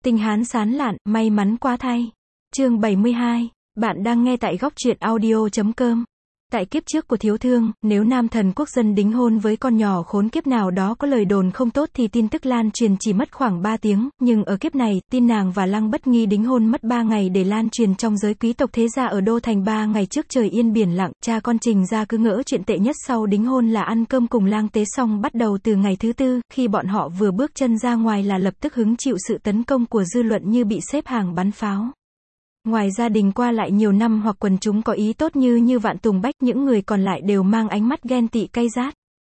Tinh Hán sán lạn, may mắn quá thay. Chương 72. Bạn đang nghe tại góc truyện audio.com. Tại kiếp trước của Thiếu Thương, nếu nam thần quốc dân đính hôn với con nhỏ khốn kiếp nào đó có lời đồn không tốt thì tin tức lan truyền chỉ mất khoảng 3 tiếng, nhưng ở kiếp này, tin nàng và Lăng Bất Nghi đính hôn mất 3 ngày để lan truyền trong giới quý tộc thế gia ở Đô Thành. 3 ngày trước trời yên biển lặng, cha con Trình gia cứ ngỡ chuyện tệ nhất sau đính hôn là ăn cơm cùng lang tế xong. Bắt đầu từ ngày thứ tư, khi bọn họ vừa bước chân ra ngoài là lập tức hứng chịu sự tấn công của dư luận như bị xếp hàng bắn pháo. Ngoài gia đình qua lại nhiều năm hoặc quần chúng có ý tốt như Vạn Tùng Bách, những người còn lại đều mang ánh mắt ghen tị cay rát.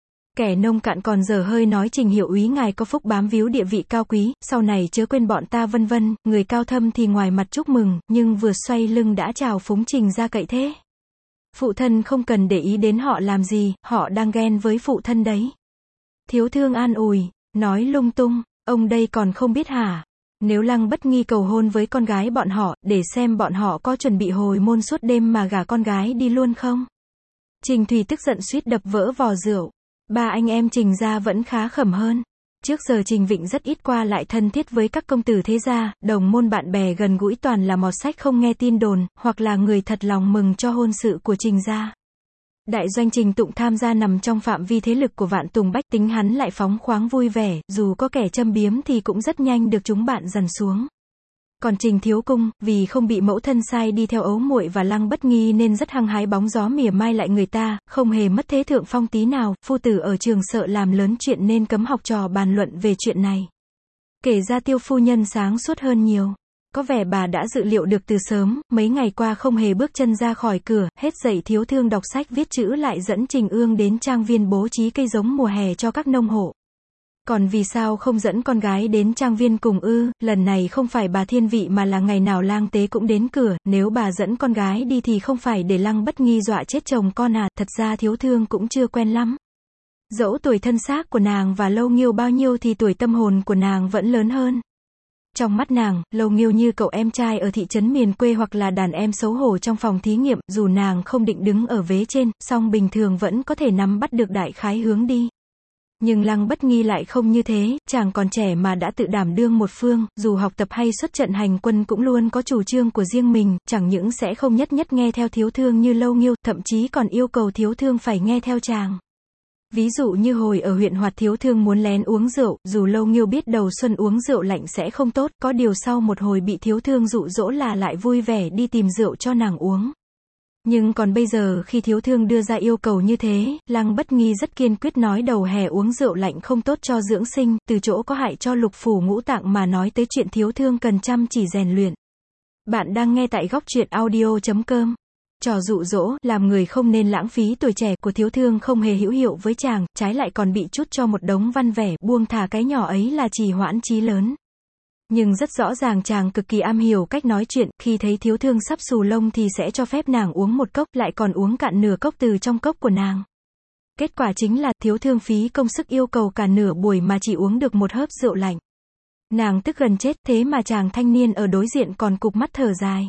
Kẻ nông cạn còn dở hơi nói Trình hiệu úy ngài có phúc bám víu địa vị cao quý, sau này chớ quên bọn ta vân vân. Người cao thâm thì ngoài mặt chúc mừng, nhưng vừa xoay lưng đã chào phúng Trình ra cậy thế. Phụ thân không cần để ý đến họ làm gì, họ đang ghen với phụ thân đấy. Thiếu Thương an ủi, nói lung tung, ông đây còn không biết hả? Nếu Lăng Bất Nghi cầu hôn với con gái bọn họ, để xem bọn họ có chuẩn bị hồi môn suốt đêm mà gả con gái đi luôn không? Trình Thùy tức giận suýt đập vỡ vò rượu. Ba anh em Trình gia vẫn khá khẩm hơn. Trước giờ Trình Vịnh rất ít qua lại thân thiết với các công tử thế gia, đồng môn bạn bè gần gũi toàn là mọt sách không nghe tin đồn, hoặc là người thật lòng mừng cho hôn sự của Trình gia. Đại doanh Trình Tụng tham gia nằm trong phạm vi thế lực của Vạn Tùng Bách, tính hắn lại phóng khoáng vui vẻ, dù có kẻ châm biếm thì cũng rất nhanh được chúng bạn dằn xuống. Còn Trình Thiếu Cung, vì không bị mẫu thân sai đi theo ấu muội và Lăng Bất Nghi nên rất hăng hái bóng gió mỉa mai lại người ta, không hề mất thế thượng phong tí nào. Phu tử ở trường sợ làm lớn chuyện nên cấm học trò bàn luận về chuyện này. Kể ra Tiêu phu nhân sáng suốt hơn nhiều. Có vẻ bà đã dự liệu được từ sớm, mấy ngày qua không hề bước chân ra khỏi cửa, hết dạy Thiếu Thương đọc sách viết chữ lại dẫn Trình Ương đến trang viên bố trí cây giống mùa hè cho các nông hộ. Còn vì sao không dẫn con gái đến trang viên cùng ư? Lần này không phải bà thiên vị mà là ngày nào lang tế cũng đến cửa, nếu bà dẫn con gái đi thì không phải để Lăng Bất Nghi dọa chết chồng con à? Thật ra Thiếu Thương cũng chưa quen lắm. Dẫu tuổi thân xác của nàng và Lâu Nghiêu bao nhiêu thì tuổi tâm hồn của nàng vẫn lớn hơn. Trong mắt nàng, Lâu Nghiêu như cậu em trai ở thị trấn miền quê hoặc là đàn em xấu hổ trong phòng thí nghiệm, dù nàng không định đứng ở vế trên, song bình thường vẫn có thể nắm bắt được đại khái hướng đi. Nhưng Lăng Bất Nghi lại không như thế, chàng còn trẻ mà đã tự đảm đương một phương, dù học tập hay xuất trận hành quân cũng luôn có chủ trương của riêng mình, chẳng những sẽ không nhất nghe theo Thiếu Thương như Lâu Nghiêu, thậm chí còn yêu cầu Thiếu Thương phải nghe theo chàng. Ví dụ như hồi ở huyện Hoạt Thiếu Thương muốn lén uống rượu, dù Lâu Nghiêu biết đầu xuân uống rượu lạnh sẽ không tốt, có điều sau một hồi bị Thiếu Thương dụ dỗ là lại vui vẻ đi tìm rượu cho nàng uống. Nhưng còn bây giờ khi Thiếu Thương đưa ra yêu cầu như thế, Lăng Bất Nghi rất kiên quyết nói đầu hè uống rượu lạnh không tốt cho dưỡng sinh, từ chỗ có hại cho lục phủ ngũ tạng mà nói tới chuyện Thiếu Thương cần chăm chỉ rèn luyện. Bạn đang nghe tại góc truyện audio.com. Trò dụ dỗ, làm người không nên lãng phí tuổi trẻ của Thiếu Thương không hề hữu hiệu với chàng, trái lại còn bị trút cho một đống văn vẻ, buông thả cái nhỏ ấy là trì hoãn chí lớn. Nhưng rất rõ ràng chàng cực kỳ am hiểu cách nói chuyện, khi thấy Thiếu Thương sắp xù lông thì sẽ cho phép nàng uống một cốc, lại còn uống cạn nửa cốc từ trong cốc của nàng. Kết quả chính là, Thiếu Thương phí công sức yêu cầu cả nửa buổi mà chỉ uống được một hớp rượu lạnh. Nàng tức gần chết, thế mà chàng thanh niên ở đối diện còn cụp mắt thở dài.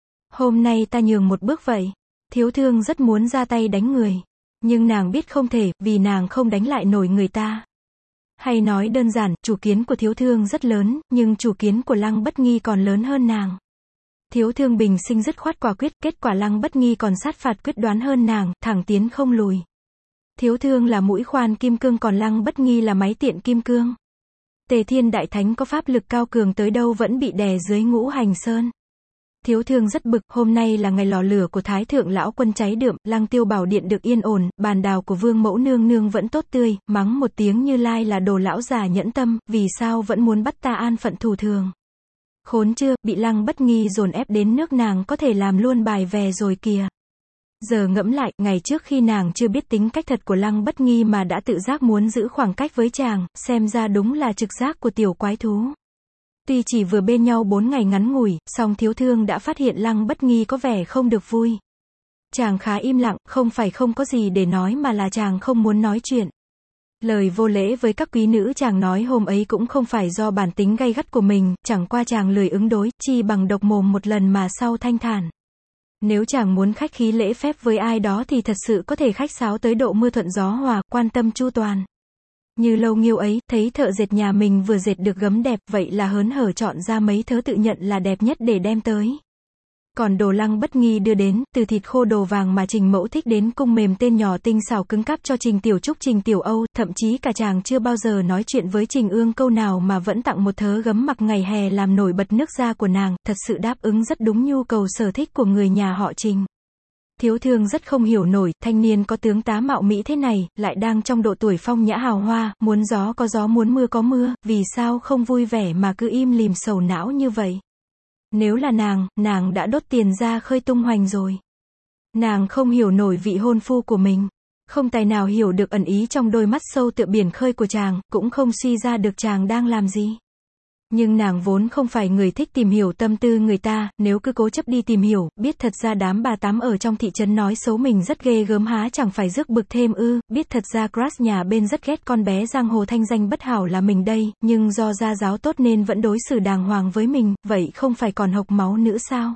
Hôm nay ta nhường một bước vậy. Thiếu Thương rất muốn ra tay đánh người. Nhưng nàng biết không thể, vì nàng không đánh lại nổi người ta. Hay nói đơn giản, chủ kiến của Thiếu Thương rất lớn, nhưng chủ kiến của Lăng Bất Nghi còn lớn hơn nàng. Thiếu Thương bình sinh dứt khoát quả quyết, kết quả Lăng Bất Nghi còn sát phạt quyết đoán hơn nàng, thẳng tiến không lùi. Thiếu Thương là mũi khoan kim cương còn Lăng Bất Nghi là máy tiện kim cương. Tề Thiên Đại Thánh có pháp lực cao cường tới đâu vẫn bị đè dưới Ngũ Hành Sơn. Thiếu Thương rất bực, hôm nay là ngày lò lửa của Thái Thượng Lão Quân cháy đượm, Lăng Tiêu Bảo Điện được yên ổn, bàn đào của Vương Mẫu Nương Nương vẫn tốt tươi, mắng một tiếng Như Lai là đồ lão già nhẫn tâm, vì sao vẫn muốn bắt ta an phận thủ thường. Khốn chưa, bị Lăng Bất Nghi dồn ép đến nước nàng có thể làm luôn bài về rồi kìa. Giờ ngẫm lại, ngày trước khi nàng chưa biết tính cách thật của Lăng Bất Nghi mà đã tự giác muốn giữ khoảng cách với chàng, xem ra đúng là trực giác của tiểu quái thú. Tuy chỉ vừa bên nhau 4 ngày ngắn ngủi, song Thiếu Thương đã phát hiện Lăng Bất Nghi có vẻ không được vui. Chàng khá im lặng, không phải không có gì để nói mà là chàng không muốn nói chuyện. Lời vô lễ với các quý nữ chàng nói hôm ấy cũng không phải do bản tính gay gắt của mình, chẳng qua chàng lười ứng đối, chi bằng độc mồm một lần mà sau thanh thản. Nếu chàng muốn khách khí lễ phép với ai đó thì thật sự có thể khách sáo tới độ mưa thuận gió hòa, quan tâm chu toàn. Như Lâu Nghiêu ấy, thấy thợ dệt nhà mình vừa dệt được gấm đẹp, vậy là hớn hở chọn ra mấy thớ tự nhận là đẹp nhất để đem tới. Còn đồ Lăng Bất Nghi đưa đến, từ thịt khô đồ vàng mà Trình Mẫu thích đến cung mềm tên nhỏ tinh xảo cứng cáp cho Trình Tiểu Trúc Trình Tiểu Âu, thậm chí cả chàng chưa bao giờ nói chuyện với Trình Ương câu nào mà vẫn tặng một thớ gấm mặc ngày hè làm nổi bật nước da của nàng, thật sự đáp ứng rất đúng nhu cầu sở thích của người nhà họ Trình. Thiếu Thương rất không hiểu nổi, thanh niên có tướng tá mạo mỹ thế này, lại đang trong độ tuổi phong nhã hào hoa, muốn gió có gió muốn mưa có mưa, vì sao không vui vẻ mà cứ im lìm sầu não như vậy. Nếu là nàng đã đốt tiền ra khơi tung hoành rồi. Nàng không hiểu nổi vị hôn phu của mình. Không tài nào hiểu được ẩn ý trong đôi mắt sâu tựa biển khơi của chàng, cũng không suy ra được chàng đang làm gì. Nhưng nàng vốn không phải người thích tìm hiểu tâm tư người ta, nếu cứ cố chấp đi tìm hiểu, biết thật ra đám bà tám ở trong thị trấn nói xấu mình rất ghê gớm há chẳng phải rước bực thêm ư, biết thật ra Crush nhà bên rất ghét con bé giang hồ thanh danh bất hảo là mình đây, nhưng do gia giáo tốt nên vẫn đối xử đàng hoàng với mình, vậy không phải còn hộc máu nữa sao?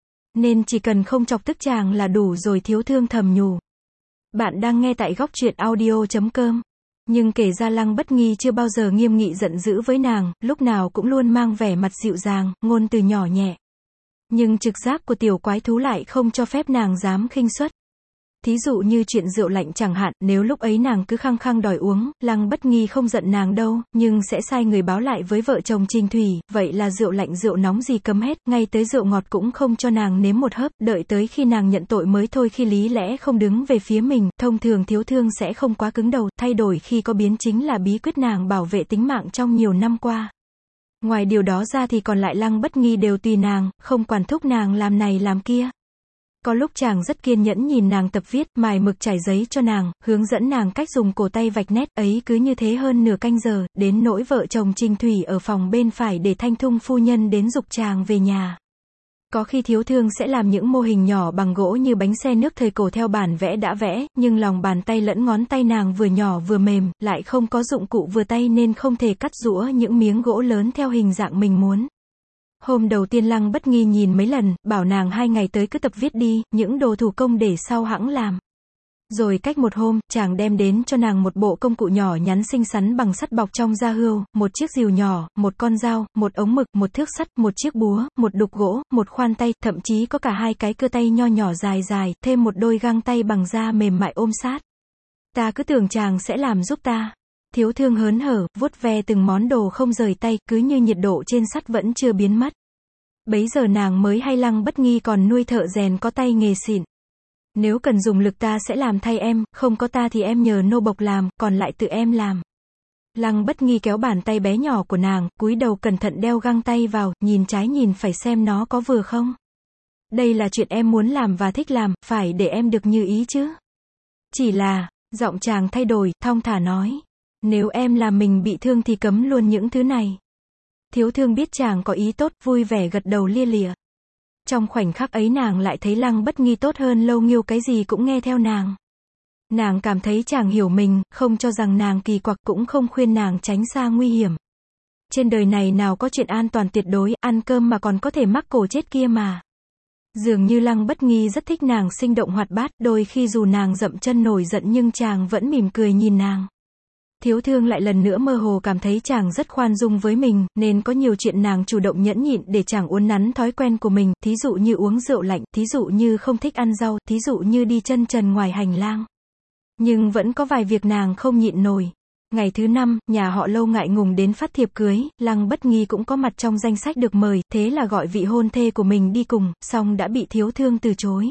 Nên chỉ cần không chọc tức chàng là đủ rồi, Thiếu Thương thầm nhủ. Bạn đang nghe tại góc truyện audio.com. Nhưng kể ra Lăng Bất Nghi chưa bao giờ nghiêm nghị giận dữ với nàng, lúc nào cũng luôn mang vẻ mặt dịu dàng, ngôn từ nhỏ nhẹ. Nhưng trực giác của tiểu quái thú lại không cho phép nàng dám khinh suất. Thí dụ như chuyện rượu lạnh chẳng hạn, nếu lúc ấy nàng cứ khăng khăng đòi uống, Lăng Bất Nghi không giận nàng đâu, nhưng sẽ sai người báo lại với vợ chồng Trình Thủy, vậy là rượu lạnh rượu nóng gì cấm hết, ngay tới rượu ngọt cũng không cho nàng nếm một hớp, đợi tới khi nàng nhận tội mới thôi. Khi lý lẽ không đứng về phía mình, thông thường Thiếu Thương sẽ không quá cứng đầu, thay đổi khi có biến chính là bí quyết nàng bảo vệ tính mạng trong nhiều năm qua. Ngoài điều đó ra thì còn lại Lăng Bất Nghi đều tùy nàng, không quản thúc nàng làm này làm kia. Có lúc chàng rất kiên nhẫn nhìn nàng tập viết, mài mực trải giấy cho nàng, hướng dẫn nàng cách dùng cổ tay vạch nét, ấy cứ như thế hơn nửa canh giờ, đến nỗi vợ chồng Trình Thủy ở phòng bên phải để Thanh Thung phu nhân đến giục chàng về nhà. Có khi Thiếu Thương sẽ làm những mô hình nhỏ bằng gỗ như bánh xe nước thời cổ theo bản vẽ đã vẽ, nhưng lòng bàn tay lẫn ngón tay nàng vừa nhỏ vừa mềm, lại không có dụng cụ vừa tay nên không thể cắt giũa những miếng gỗ lớn theo hình dạng mình muốn. Hôm đầu tiên Lăng Bất Nghi nhìn mấy lần, bảo nàng 2 ngày tới cứ tập viết đi, những đồ thủ công để sau hẵng làm. Rồi cách một hôm, chàng đem đến cho nàng một bộ công cụ nhỏ nhắn xinh xắn bằng sắt bọc trong da hươu, một chiếc rìu nhỏ, một con dao, một ống mực, một thước sắt, một chiếc búa, một đục gỗ, một khoan tay, thậm chí có cả 2 cái cưa tay nho nhỏ dài dài, thêm một đôi găng tay bằng da mềm mại ôm sát. Ta cứ tưởng chàng sẽ làm giúp ta. Thiếu Thương hớn hở, vuốt ve từng món đồ không rời tay, cứ như nhiệt độ trên sắt vẫn chưa biến mất. Bấy giờ nàng mới hay Lăng Bất Nghi còn nuôi thợ rèn có tay nghề xịn. Nếu cần dùng lực ta sẽ làm thay em, không có ta thì em nhờ nô bộc làm, còn lại tự em làm. Lăng Bất Nghi kéo bàn tay bé nhỏ của nàng, cúi đầu cẩn thận đeo găng tay vào, nhìn trái nhìn phải xem nó có vừa không. Đây là chuyện em muốn làm và thích làm, phải để em được như ý chứ. Chỉ là, giọng chàng thay đổi, thong thả nói. Nếu em làm mình bị thương thì cấm luôn những thứ này. Thiếu Thương biết chàng có ý tốt, vui vẻ gật đầu lia lịa. Trong khoảnh khắc ấy nàng lại thấy Lăng Bất Nghi tốt hơn Lâu Nghiêu, cái gì cũng nghe theo nàng. Nàng cảm thấy chàng hiểu mình, không cho rằng nàng kỳ quặc, cũng không khuyên nàng tránh xa nguy hiểm. Trên đời này nào có chuyện an toàn tuyệt đối, ăn cơm mà còn có thể mắc cổ chết kia mà. Dường như Lăng Bất Nghi rất thích nàng sinh động hoạt bát, đôi khi dù nàng dậm chân nổi giận nhưng chàng vẫn mỉm cười nhìn nàng. Thiếu Thương lại lần nữa mơ hồ cảm thấy chàng rất khoan dung với mình, nên có nhiều chuyện nàng chủ động nhẫn nhịn để chàng uốn nắn thói quen của mình, thí dụ như uống rượu lạnh, thí dụ như không thích ăn rau, thí dụ như đi chân trần ngoài hành lang. Nhưng vẫn có vài việc nàng không nhịn nổi. Ngày thứ 5, nhà họ Lâu ngại ngùng đến phát thiệp cưới, Lăng Bất Nghi cũng có mặt trong danh sách được mời, thế là gọi vị hôn thê của mình đi cùng, song đã bị Thiếu Thương từ chối.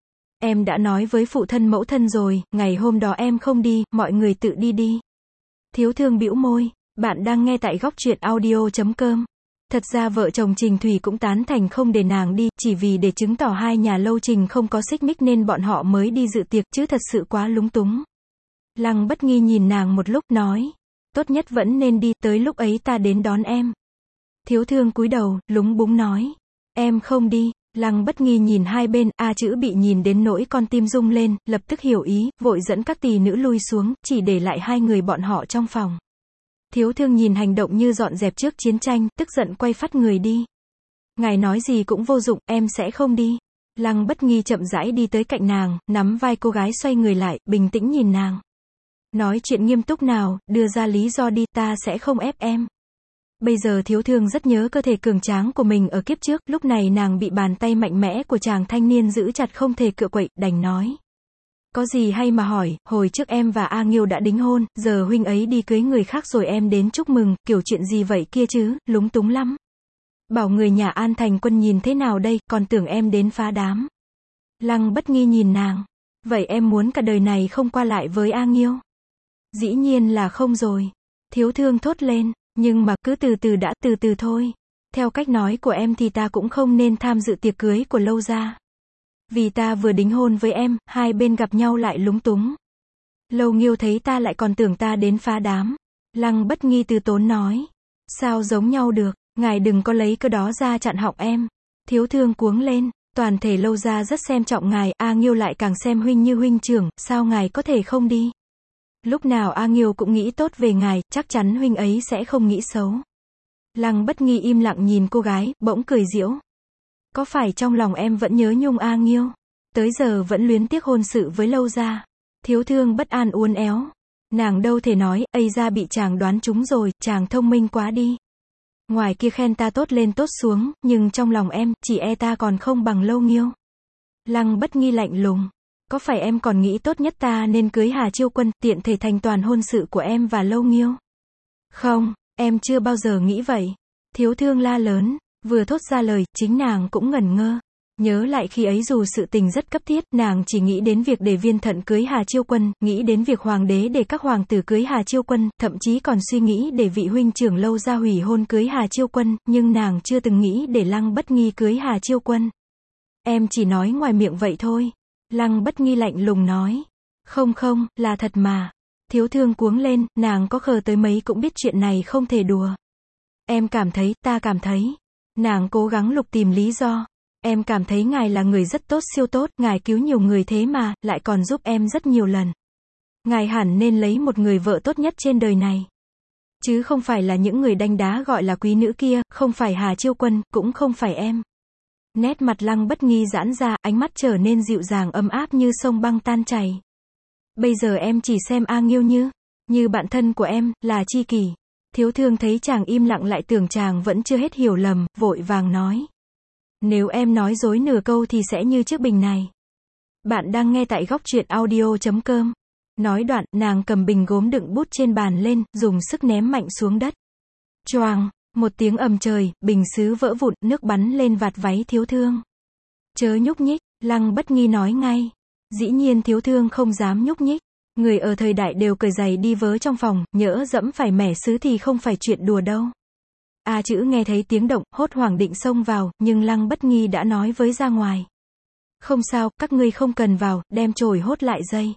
Em đã nói với phụ thân mẫu thân rồi, ngày hôm đó em không đi, mọi người tự đi đi. Thiếu Thương bĩu môi. Bạn đang nghe tại góc truyện audio.com. Thật ra vợ chồng Trình Thủy cũng tán thành không để nàng đi, chỉ vì để chứng tỏ hai nhà Lâu Trình không có xích mích nên bọn họ mới đi dự tiệc, chứ thật sự quá lúng túng. Lăng Bất Nghi nhìn nàng một lúc, nói. Tốt nhất vẫn nên đi, tới lúc ấy ta đến đón em. Thiếu Thương cúi đầu, lúng búng nói. Em không đi. Lăng Bất Nghi nhìn hai bên, A chữ bị nhìn đến nỗi con tim rung lên, lập tức hiểu ý, vội dẫn các tỳ nữ lui xuống, chỉ để lại hai người bọn họ trong phòng. Thiếu Thương nhìn hành động như dọn dẹp trước chiến tranh, tức giận quay phắt người đi. Ngài nói gì cũng vô dụng, em sẽ không đi. Lăng Bất Nghi chậm rãi đi tới cạnh nàng, nắm vai cô gái xoay người lại, bình tĩnh nhìn nàng. Nói chuyện nghiêm túc nào, đưa ra lý do đi, ta sẽ không ép em. Bây giờ Thiếu Thương rất nhớ cơ thể cường tráng của mình ở kiếp trước, lúc này nàng bị bàn tay mạnh mẽ của chàng thanh niên giữ chặt không thể cựa quậy, đành nói. Có gì hay mà hỏi, hồi trước em và A Nghiêu đã đính hôn, giờ huynh ấy đi cưới người khác rồi em đến chúc mừng, kiểu chuyện gì vậy kia chứ, lúng túng lắm. Bảo người nhà An Thành Quân nhìn thế nào đây, còn tưởng em đến phá đám. Lăng Bất Nghi nhìn nàng. Vậy em muốn cả đời này không qua lại với A Nghiêu? Dĩ nhiên là không rồi. Thiếu Thương thốt lên, nhưng mà cứ từ từ đã, từ từ thôi. Theo cách nói của em thì ta cũng không nên tham dự tiệc cưới của Lâu gia. Vì ta vừa đính hôn với em, hai bên gặp nhau lại lúng túng. Lâu Nghiêu thấy ta lại còn tưởng ta đến phá đám. Lăng Bất Nghi từ tốn nói. Sao giống nhau được, ngài đừng có lấy cái đó ra chặn họng em. Thiếu Thương cuống lên, toàn thể Lâu gia rất xem trọng ngài, A Nghiêu lại càng xem huynh như huynh trưởng, sao ngài có thể không đi. Lúc nào A Nghiêu cũng nghĩ tốt về ngài, chắc chắn huynh ấy sẽ không nghĩ xấu. Lăng Bất Nghi im lặng nhìn cô gái, bỗng cười giễu. Có phải trong lòng em vẫn nhớ nhung A Nghiêu? Tới giờ vẫn luyến tiếc hôn sự với Lâu gia. Thiếu Thương bất an uốn éo. Nàng đâu thể nói, ây ra bị chàng đoán trúng rồi, chàng thông minh quá đi. Ngoài kia khen ta tốt lên tốt xuống, nhưng trong lòng em, chỉ e ta còn không bằng Lâu Nghiêu. Lăng Bất Nghi lạnh lùng. Có phải em còn nghĩ tốt nhất ta nên cưới Hà Chiêu Quân, tiện thể thành toàn hôn sự của em và Lâu Nghiêu? Không, em chưa bao giờ nghĩ vậy. Thiếu Thương la lớn, vừa thốt ra lời, chính nàng cũng ngẩn ngơ. Nhớ lại khi ấy dù sự tình rất cấp thiết, nàng chỉ nghĩ đến việc để Viên Thận cưới Hà Chiêu Quân, nghĩ đến việc hoàng đế để các hoàng tử cưới Hà Chiêu Quân, thậm chí còn suy nghĩ để vị huynh trưởng Lâu gia hủy hôn cưới Hà Chiêu Quân, nhưng nàng chưa từng nghĩ để Lăng Bất Nghi cưới Hà Chiêu Quân. Em chỉ nói ngoài miệng vậy thôi. Lăng Bất Nghi lạnh lùng nói. Không không, là thật mà. Thiếu Thương cuống lên, nàng có khờ tới mấy cũng biết chuyện này không thể đùa. Em cảm thấy, ta cảm thấy. Nàng cố gắng lục tìm lý do. Em cảm thấy ngài là người rất tốt, siêu tốt, ngài cứu nhiều người thế mà, lại còn giúp em rất nhiều lần. Ngài hẳn nên lấy một người vợ tốt nhất trên đời này. Chứ không phải là những người đanh đá gọi là quý nữ kia, không phải Hà Chiêu Quân, cũng không phải em. Nét mặt Lăng Bất Nghi giãn ra, ánh mắt trở nên dịu dàng ấm áp như sông băng tan chảy. Bây giờ em chỉ xem A Nghiêu như bạn thân của em, là tri kỷ. Thiếu Thương thấy chàng im lặng lại tưởng chàng vẫn chưa hết hiểu lầm, vội vàng nói. Nếu em nói dối nửa câu thì sẽ như chiếc bình này. Bạn đang nghe tại góc truyện audio.com. Nói đoạn, nàng cầm bình gốm đựng bút trên bàn lên, dùng sức ném mạnh xuống đất. Choàng, một tiếng ầm trời, bình sứ vỡ vụn, nước bắn lên vạt váy Thiếu Thương. Chớ nhúc nhích, Lăng Bất Nghi nói ngay. Dĩ nhiên Thiếu Thương không dám nhúc nhích. Người ở thời đại đều cởi giày đi vớ trong phòng, nhỡ dẫm phải mẻ sứ thì không phải chuyện đùa đâu. A Chữ nghe thấy tiếng động, hốt hoảng định xông vào, nhưng Lăng Bất Nghi đã nói với ra ngoài. Không sao, các ngươi không cần vào, đem chổi hốt lại dây.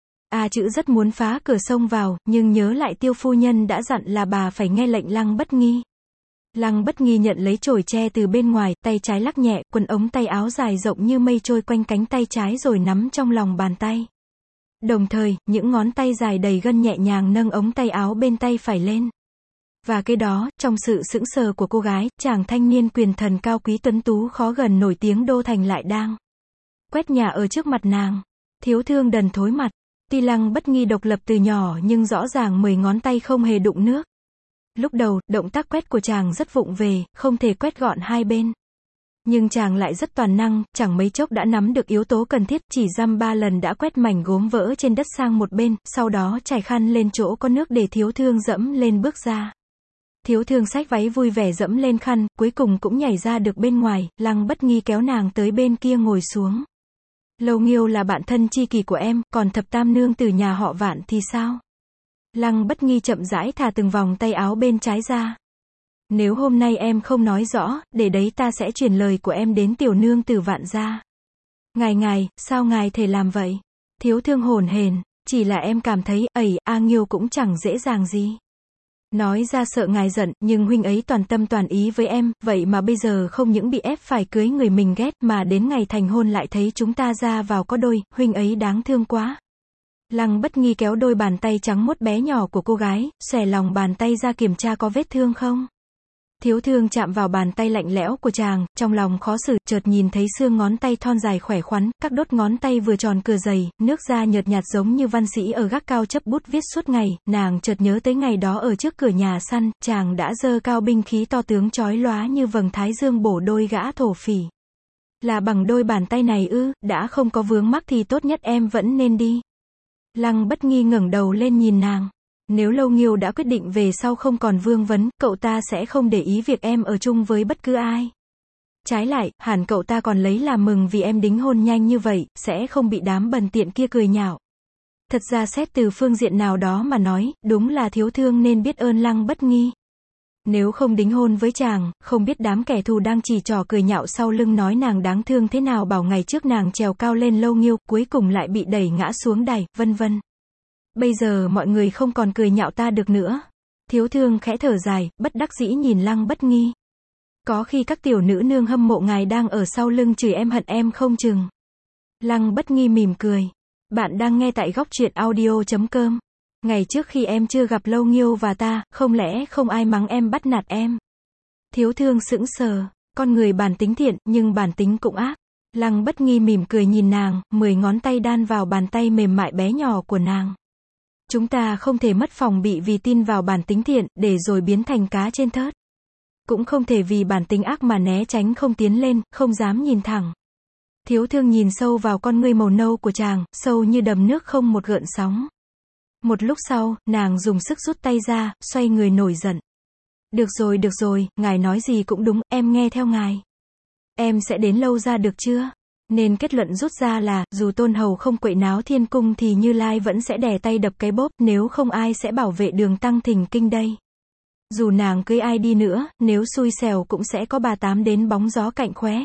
A Chữ rất muốn phá cửa xông vào, nhưng nhớ lại Tiêu phu nhân đã dặn là bà phải nghe lệnh Lăng Bất Nghi. Lăng Bất Nghi nhận lấy chổi tre từ bên ngoài, tay trái lắc nhẹ, quần ống tay áo dài rộng như mây trôi quanh cánh tay trái rồi nắm trong lòng bàn tay. Đồng thời, những ngón tay dài đầy gân nhẹ nhàng nâng ống tay áo bên tay phải lên. Và cái đó, trong sự sững sờ của cô gái, chàng thanh niên quyền thần cao quý tuấn tú khó gần nổi tiếng Đô Thành lại đang quét nhà ở trước mặt nàng. Thiếu Thương đần thối mặt. Tuy Lăng Bất Nghi độc lập từ nhỏ nhưng rõ ràng 10 ngón tay không hề đụng nước. Lúc đầu, động tác quét của chàng rất vụng về, không thể quét gọn hai bên. Nhưng chàng lại rất toàn năng, chẳng mấy chốc đã nắm được yếu tố cần thiết, chỉ dăm 3 lần đã quét mảnh gốm vỡ trên đất sang một bên, sau đó trải khăn lên chỗ có nước để Thiếu Thương dẫm lên bước ra. Thiếu Thương xách váy vui vẻ dẫm lên khăn, cuối cùng cũng nhảy ra được bên ngoài, Lăng Bất Nghi kéo nàng tới bên kia ngồi xuống. Lâu Nghiêu là bạn thân tri kỷ của em, còn thập tam nương từ nhà họ Vạn thì sao? Lăng Bất Nghi chậm rãi thả từng vòng tay áo bên trái ra. Nếu hôm nay em không nói rõ, để đấy ta sẽ truyền lời của em đến tiểu nương từ Vạn gia. Ngài, sao ngài thể làm vậy? Thiếu Thương hổn hển, chỉ là em cảm thấy, A Nghiêu cũng chẳng dễ dàng gì. Nói ra sợ ngài giận, nhưng huynh ấy toàn tâm toàn ý với em, vậy mà bây giờ không những bị ép phải cưới người mình ghét mà đến ngày thành hôn lại thấy chúng ta ra vào có đôi, huynh ấy đáng thương quá. Lăng Bất Nghi kéo đôi bàn tay trắng muốt bé nhỏ của cô gái, xòe lòng bàn tay ra kiểm tra có vết thương không. Thiếu thương chạm vào bàn tay lạnh lẽo của chàng, trong lòng khó xử, chợt nhìn thấy xương ngón tay thon dài khỏe khoắn, các đốt ngón tay vừa tròn cựa dày, nước da nhợt nhạt giống như văn sĩ ở gác cao chấp bút viết suốt ngày, nàng chợt nhớ tới ngày đó ở trước cửa nhà săn, chàng đã giơ cao binh khí to tướng chói lóa như vầng thái dương bổ đôi gã thổ phỉ. Là bằng đôi bàn tay này ư, đã không có vướng mắc thì tốt nhất em vẫn nên đi. Lăng Bất Nghi ngẩng đầu lên nhìn nàng. Nếu Lâu Nghiêu đã quyết định về sau không còn vương vấn, cậu ta sẽ không để ý việc em ở chung với bất cứ ai. Trái lại, hẳn cậu ta còn lấy làm mừng vì em đính hôn nhanh như vậy, sẽ không bị đám bần tiện kia cười nhạo. Thật ra xét từ phương diện nào đó mà nói, đúng là thiếu thương nên biết ơn Lăng Bất Nghi. Nếu không đính hôn với chàng, không biết đám kẻ thù đang chỉ trò cười nhạo sau lưng nói nàng đáng thương thế nào, bảo ngày trước nàng trèo cao lên Lâu Nghiêu, cuối cùng lại bị đẩy ngã xuống đài, vân vân. Bây giờ mọi người không còn cười nhạo ta được nữa. Thiếu thương khẽ thở dài, bất đắc dĩ nhìn Lăng Bất Nghi. Có khi các tiểu nữ nương hâm mộ ngài đang ở sau lưng chửi em hận em không chừng. Lăng Bất Nghi mỉm cười. Bạn đang nghe tại góc truyện audio.com. Ngày trước khi em chưa gặp Lâu Nghiêu và ta, không lẽ không ai mắng em bắt nạt em? Thiếu thương sững sờ, con người bản tính thiện, nhưng bản tính cũng ác. Lăng Bất Nghi mỉm cười nhìn nàng, 10 ngón tay đan vào bàn tay mềm mại bé nhỏ của nàng. Chúng ta không thể mất phòng bị vì tin vào bản tính thiện, để rồi biến thành cá trên thớt. Cũng không thể vì bản tính ác mà né tránh không tiến lên, không dám nhìn thẳng. Thiếu thương nhìn sâu vào con ngươi màu nâu của chàng, sâu như đầm nước không một gợn sóng. Một lúc sau, nàng dùng sức rút tay ra, xoay người nổi giận. Được rồi, ngài nói gì cũng đúng, em nghe theo ngài. Em sẽ đến Lâu ra được chưa? Nên kết luận rút ra là, dù Tôn Hầu không quậy náo thiên cung thì Như Lai vẫn sẽ đè tay đập cái bóp, nếu không ai sẽ bảo vệ Đường Tăng thỉnh kinh đây. Dù nàng cưới ai đi nữa, nếu xui xẻo cũng sẽ có bà Tám đến bóng gió cạnh khóe.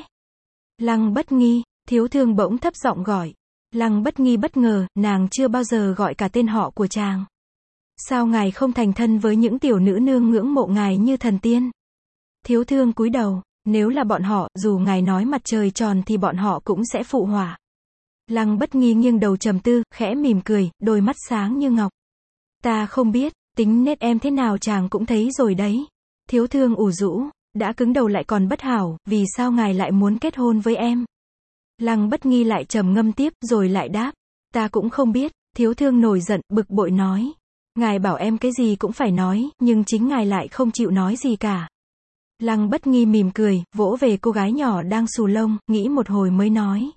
Lăng Bất Nghi, thiếu thương bỗng thấp giọng gọi. Lăng Bất Nghi bất ngờ, nàng chưa bao giờ gọi cả tên họ của chàng. Sao ngài không thành thân với những tiểu nữ nương ngưỡng mộ ngài như thần tiên? Thiếu thương cúi đầu, nếu là bọn họ, dù ngài nói mặt trời tròn thì bọn họ cũng sẽ phụ họa. Lăng Bất Nghi nghiêng đầu trầm tư, khẽ mỉm cười, đôi mắt sáng như ngọc. Ta không biết, tính nết em thế nào chàng cũng thấy rồi đấy. Thiếu thương ủ rũ, đã cứng đầu lại còn bất hảo, vì sao ngài lại muốn kết hôn với em? Lăng Bất Nghi lại trầm ngâm tiếp, rồi lại đáp. Ta cũng không biết, thiếu thương nổi giận, bực bội nói. Ngài bảo em cái gì cũng phải nói, nhưng chính ngài lại không chịu nói gì cả. Lăng Bất Nghi mỉm cười, vỗ về cô gái nhỏ đang xù lông, nghĩ một hồi mới nói.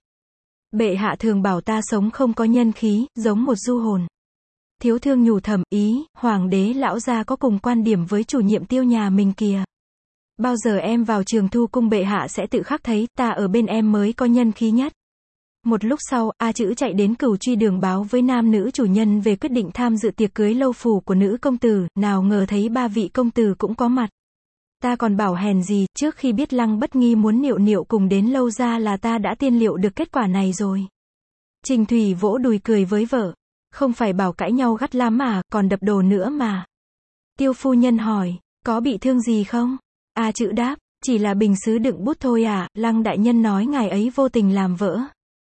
Bệ hạ thường bảo ta sống không có nhân khí, giống một du hồn. Thiếu thương nhủ thầm, ý, hoàng đế lão gia có cùng quan điểm với chủ nhiệm Tiêu nhà mình kìa. Bao giờ em vào Trường Thu cung bệ hạ sẽ tự khắc thấy, ta ở bên em mới có nhân khí nhất. Một lúc sau, A Chữ chạy đến Cửu Truy Đường báo với nam nữ chủ nhân về quyết định tham dự tiệc cưới lâu phủ của nữ công tử, nào ngờ thấy 3 vị công tử cũng có mặt. Ta còn bảo hèn gì, trước khi biết Lăng Bất Nghi muốn Niệu Niệu cùng đến Lâu ra là ta đã tiên liệu được kết quả này rồi. Trình Thủy vỗ đùi cười với vợ. Không phải bảo cãi nhau gắt lắm mà, còn đập đồ nữa mà. Tiêu phu nhân hỏi, có bị thương gì không? A Chữ đáp, chỉ là bình sứ đựng bút thôi à, Lăng đại nhân nói ngài ấy vô tình làm vỡ.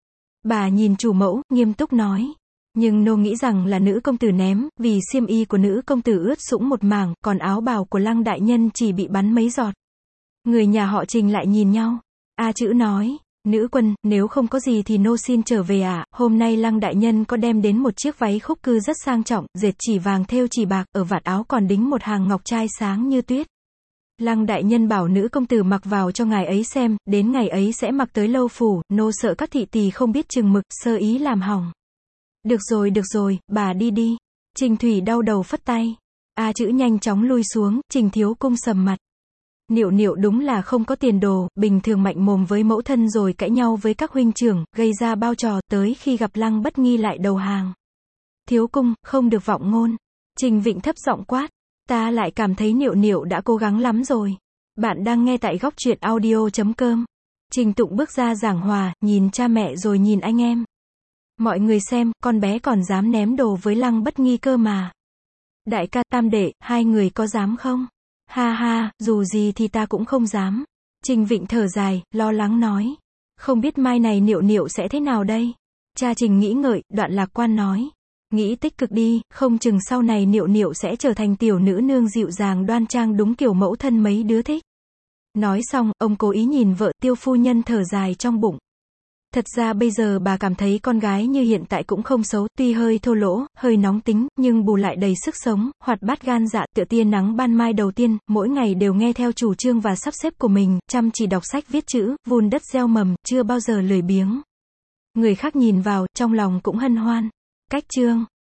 Bà nhìn chủ mẫu, nghiêm túc nói. Nhưng nô nghĩ rằng là nữ công tử ném, vì xiêm y của nữ công tử ướt sũng một mảng, còn áo bào của Lăng đại nhân chỉ bị bắn mấy giọt. Người nhà họ Trình lại nhìn nhau. A Chữ nói, nữ quân, nếu không có gì thì nô xin trở về ạ. Hôm nay Lăng đại nhân có đem đến một chiếc váy khúc cư rất sang trọng, dệt chỉ vàng thêu chỉ bạc, ở vạt áo còn đính một hàng ngọc trai sáng như tuyết. Lăng đại nhân bảo nữ công tử mặc vào cho ngài ấy xem, đến ngày ấy sẽ mặc tới lâu phủ, nô sợ các thị tỳ không biết chừng mực, sơ ý làm hỏng. Được rồi, bà đi đi. Trình Thủy đau đầu phất tay. A Chữ nhanh chóng lui xuống, Trình thiếu cung sầm mặt. Niệu Niệu đúng là không có tiền đồ, bình thường mạnh mồm với mẫu thân rồi cãi nhau với các huynh trưởng, gây ra bao trò, tới khi gặp Lăng Bất Nghi lại đầu hàng. Thiếu cung, không được vọng ngôn. Trình Vịnh thấp giọng quát. Ta lại cảm thấy Niệu Niệu đã cố gắng lắm rồi. Bạn đang nghe tại góc truyện audio.com. Trình Tụng bước ra giảng hòa, nhìn cha mẹ rồi nhìn anh em. Mọi người xem, con bé còn dám ném đồ với Lăng Bất Nghi cơ mà. Đại ca, tam đệ, hai người có dám không? Ha ha, dù gì thì ta cũng không dám. Trình Vịnh thở dài, lo lắng nói. Không biết mai này Niệu Niệu sẽ thế nào đây? Cha Trình nghĩ ngợi, đoạn lạc quan nói. Nghĩ tích cực đi, không chừng sau này Niệu Niệu sẽ trở thành tiểu nữ nương dịu dàng đoan trang đúng kiểu mẫu thân mấy đứa thích. Nói xong, ông cố ý nhìn vợ, Tiêu phu nhân thở dài trong bụng. Thật ra bây giờ bà cảm thấy con gái như hiện tại cũng không xấu, tuy hơi thô lỗ, hơi nóng tính, nhưng bù lại đầy sức sống, hoạt bát gan dạ, tựa tia nắng ban mai đầu tiên, mỗi ngày đều nghe theo chủ trương và sắp xếp của mình, chăm chỉ đọc sách viết chữ, vun đất gieo mầm, chưa bao giờ lười biếng. Người khác nhìn vào, trong lòng cũng hân hoan. Cách chương